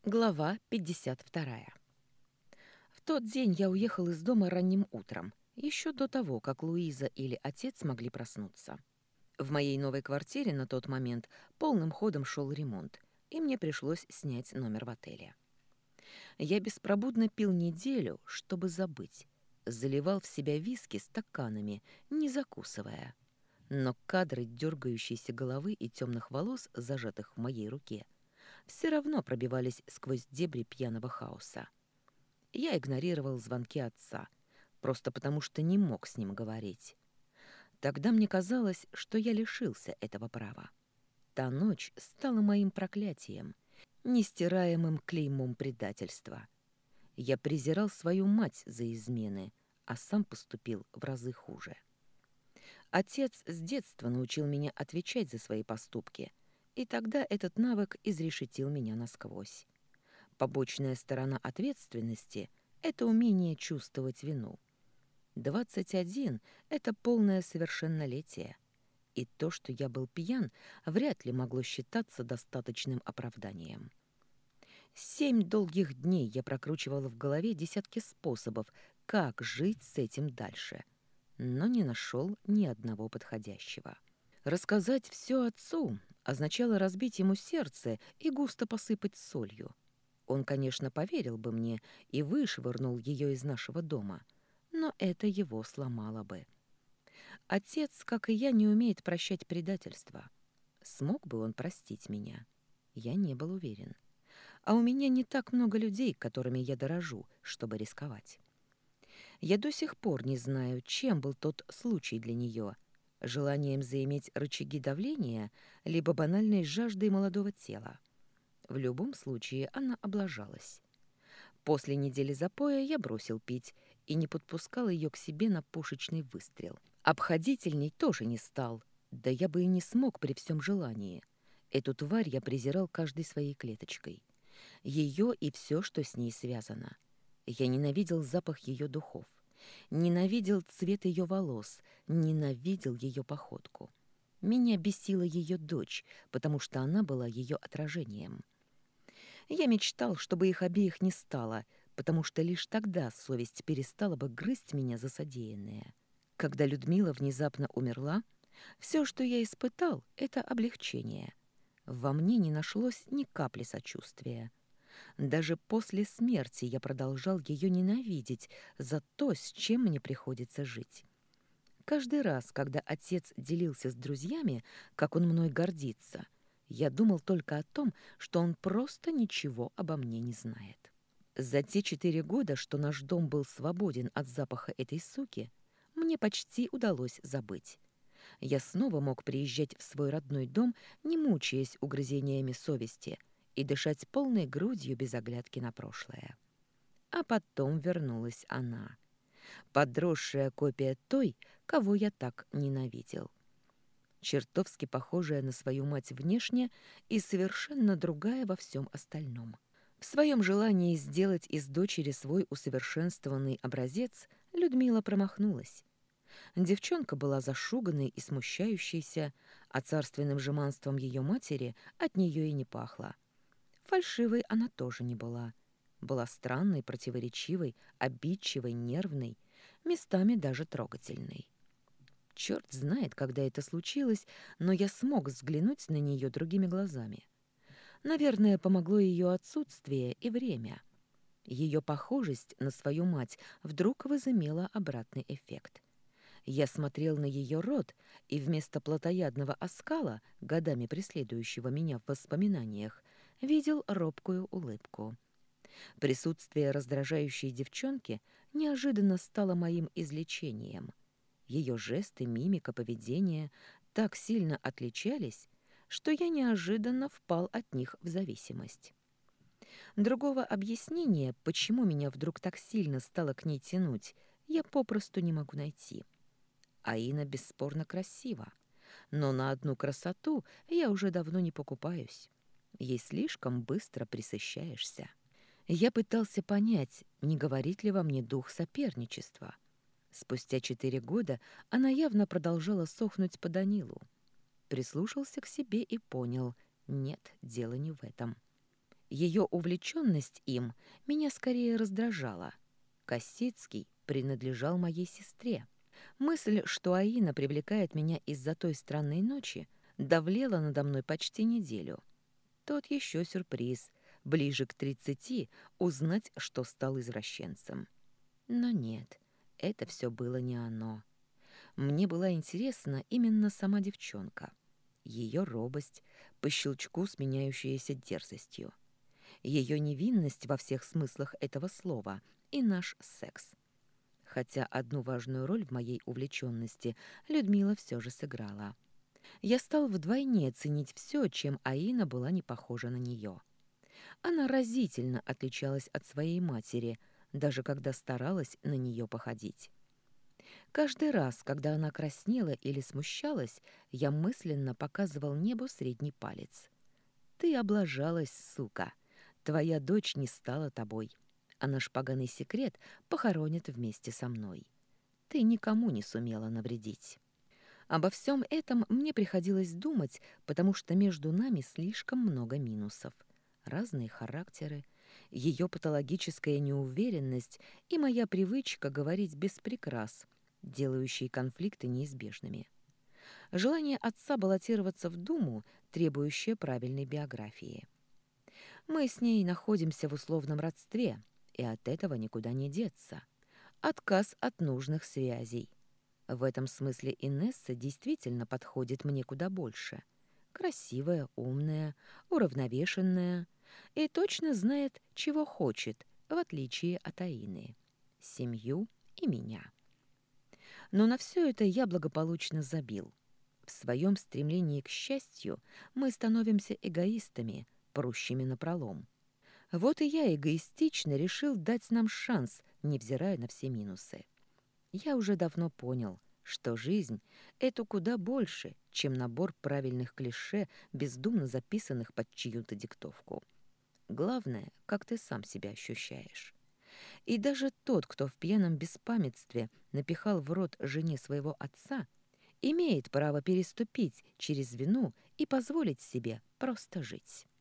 Глава 52. В тот день я уехал из дома ранним утром, еще до того, как Луиза или отец могли проснуться. В моей новой квартире на тот момент полным ходом шел ремонт, и мне пришлось снять номер в отеле. Я беспробудно пил неделю, чтобы забыть. Заливал в себя виски стаканами, не закусывая. Но кадры дергающейся головы и темных волос, зажатых в моей руке, все равно пробивались сквозь дебри пьяного хаоса. Я игнорировал звонки отца, просто потому что не мог с ним говорить. Тогда мне казалось, что я лишился этого права. Та ночь стала моим проклятием, нестираемым клеймом предательства. Я презирал свою мать за измены, а сам поступил в разы хуже. Отец с детства научил меня отвечать за свои поступки, и тогда этот навык изрешетил меня насквозь. Побочная сторона ответственности — это умение чувствовать вину. 21 — это полное совершеннолетие, и то, что я был пьян, вряд ли могло считаться достаточным оправданием. 7 долгих дней я прокручивала в голове десятки способов, как жить с этим дальше, но не нашел ни одного подходящего. Рассказать все отцу означало разбить ему сердце и густо посыпать солью. Он, конечно, поверил бы мне и вышвырнул ее из нашего дома, но это его сломало бы. Отец, как и я, не умеет прощать предательство. Смог бы он простить меня? Я не был уверен. А у меня не так много людей, которыми я дорожу, чтобы рисковать. Я до сих пор не знаю, чем был тот случай для нее. Желанием заиметь рычаги давления, либо банальной жаждой молодого тела. В любом случае она облажалась. После недели запоя я бросил пить и не подпускал ее к себе на пушечный выстрел. Обходительней тоже не стал, да я бы и не смог при всем желании. Эту тварь я презирал каждой своей клеточкой. Ее и все, что с ней связано. Я ненавидел запах ее духов, ненавидел цвет ее волос, ненавидел ее походку. Меня бесила ее дочь, потому что она была ее отражением. Я мечтал, чтобы их обеих не стало, потому что лишь тогда совесть перестала бы грызть меня за содеянное. Когда Людмила внезапно умерла, все, что я испытал, — это облегчение. Во мне не нашлось ни капли сочувствия. Даже после смерти я продолжал ее ненавидеть за то, с чем мне приходится жить. Каждый раз, когда отец делился с друзьями, как он мной гордится, я думал только о том, что он просто ничего обо мне не знает. За те 4 года, что наш дом был свободен от запаха этой суки, мне почти удалось забыть. Я снова мог приезжать в свой родной дом, не мучаясь угрызениями совести, и дышать полной грудью без оглядки на прошлое. А потом вернулась она, подросшая копия той, кого я так ненавидел. Чертовски похожая на свою мать внешне и совершенно другая во всем остальном. В своем желании сделать из дочери свой усовершенствованный образец Людмила промахнулась. Девчонка была зашуганной и смущающейся, а царственным жеманством ее матери от нее и не пахло. Фальшивой она тоже не была. Была странной, противоречивой, обидчивой, нервной, местами даже трогательной. Черт знает, когда это случилось, но я смог взглянуть на нее другими глазами. Наверное, помогло ее отсутствие и время. Ее похожесть на свою мать вдруг возымела обратный эффект. Я смотрел на ее рот, и вместо плотоядного оскала, годами преследующего меня в воспоминаниях, видел робкую улыбку. Присутствие раздражающей девчонки неожиданно стало моим излечением. Ее жесты, мимика, поведение так сильно отличались, что я неожиданно впал от них в зависимость. Другого объяснения, почему меня вдруг так сильно стало к ней тянуть, я попросту не могу найти. Аина бесспорно красива, но на одну красоту я уже давно не покупаюсь. Ей слишком быстро присыщаешься. Я пытался понять, не говорит ли во мне дух соперничества. Спустя 4 года она явно продолжала сохнуть по Данилу. Прислушался к себе и понял — нет, дело не в этом. Ее увлеченность им меня скорее раздражала. Косицкий принадлежал моей сестре. Мысль, что Аина привлекает меня из-за той странной ночи, давлела надо мной почти неделю. Тот еще сюрприз. Ближе к 30 узнать, что стал извращенцем. Но нет, это все было не оно. Мне была интересна именно сама девчонка. Ее робость, по щелчку сменяющаяся дерзостью. Ее невинность во всех смыслах этого слова и наш секс. Хотя одну важную роль в моей увлеченности Людмила все же сыграла. Я стал вдвойне ценить все, чем Аина была не похожа на нее. Она разительно отличалась от своей матери, даже когда старалась на нее походить. Каждый раз, когда она краснела или смущалась, я мысленно показывал небу средний палец. «Ты облажалась, сука! Твоя дочь не стала тобой, а наш поганый секрет похоронят вместе со мной. Ты никому не сумела навредить». Обо всем этом мне приходилось думать, потому что между нами слишком много минусов. Разные характеры, ее патологическая неуверенность и моя привычка говорить без прикрас, делающие конфликты неизбежными. Желание отца баллотироваться в Думу, требующее правильной биографии. Мы с ней находимся в условном родстве, и от этого никуда не деться. Отказ от нужных связей. В этом смысле Инесса действительно подходит мне куда больше. Красивая, умная, уравновешенная и точно знает, чего хочет, в отличие от Аины. Семью и меня. Но на все это я благополучно забил. В своем стремлении к счастью мы становимся эгоистами, прущими напролом. Вот и я эгоистично решил дать нам шанс, невзирая на все минусы. Я уже давно понял, что жизнь — это куда больше, чем набор правильных клише, бездумно записанных под чью-то диктовку. Главное, как ты сам себя ощущаешь. И даже тот, кто в пьяном беспамятстве напихал в рот жене своего отца, имеет право переступить через вину и позволить себе просто жить.